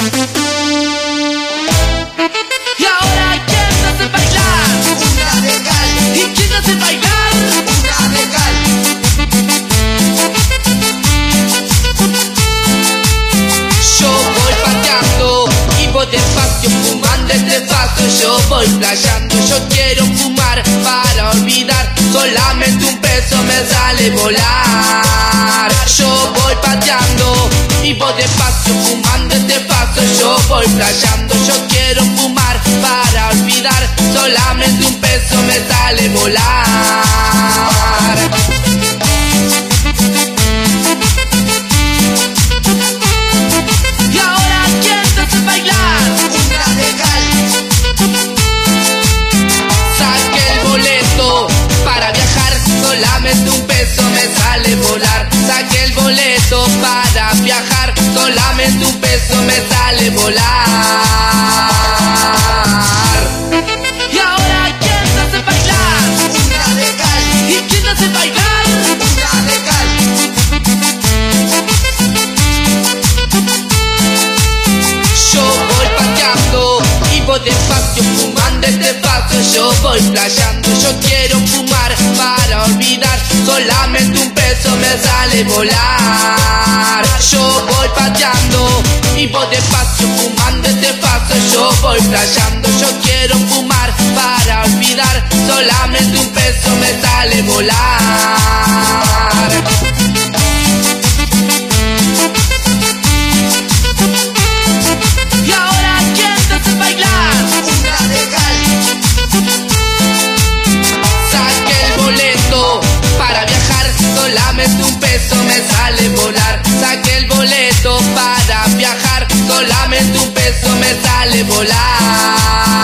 Y ahora, ¿quién no hace bailar? Una de cal, ¿Y quién no hace bailar? una de cal. Yo voy pateando y voy despacio fumando este paso. Yo voy playando, yo quiero fumar para olvidar. Solamente un peso me sale volar. Yo voy pateando y voy despacio fumando este paso. Yo voy playando, yo quiero fumar para olvidar. Solamente un peso me sale volar. Y ahora, ¿quién te hace bailar? Una de cal, Saque el boleto para viajar, solamente un peso me sale volar. Saque el boleto para viajar, solamente un peso me sale volar. Y ahora, ¿quién te hace bailar? una de cal, ¿Y quién te hace bailar? una de cal. Yo voy pateando y voy despacio fumando este paso. Yo voy playando, yo quiero fumar para olvidar. Solamente un peso me sale volar. Yo voy pateando y voy despacio fumando este paso. Yo voy playando, yo quiero fumar para olvidar. Solamente un peso me sale volar. Y ahora, ¿quién te hace bailar? Una de cal, Saque el boleto para viajar, solamente un peso me sale volar. Saque el boleto para viajar, solamente un peso me sale volar.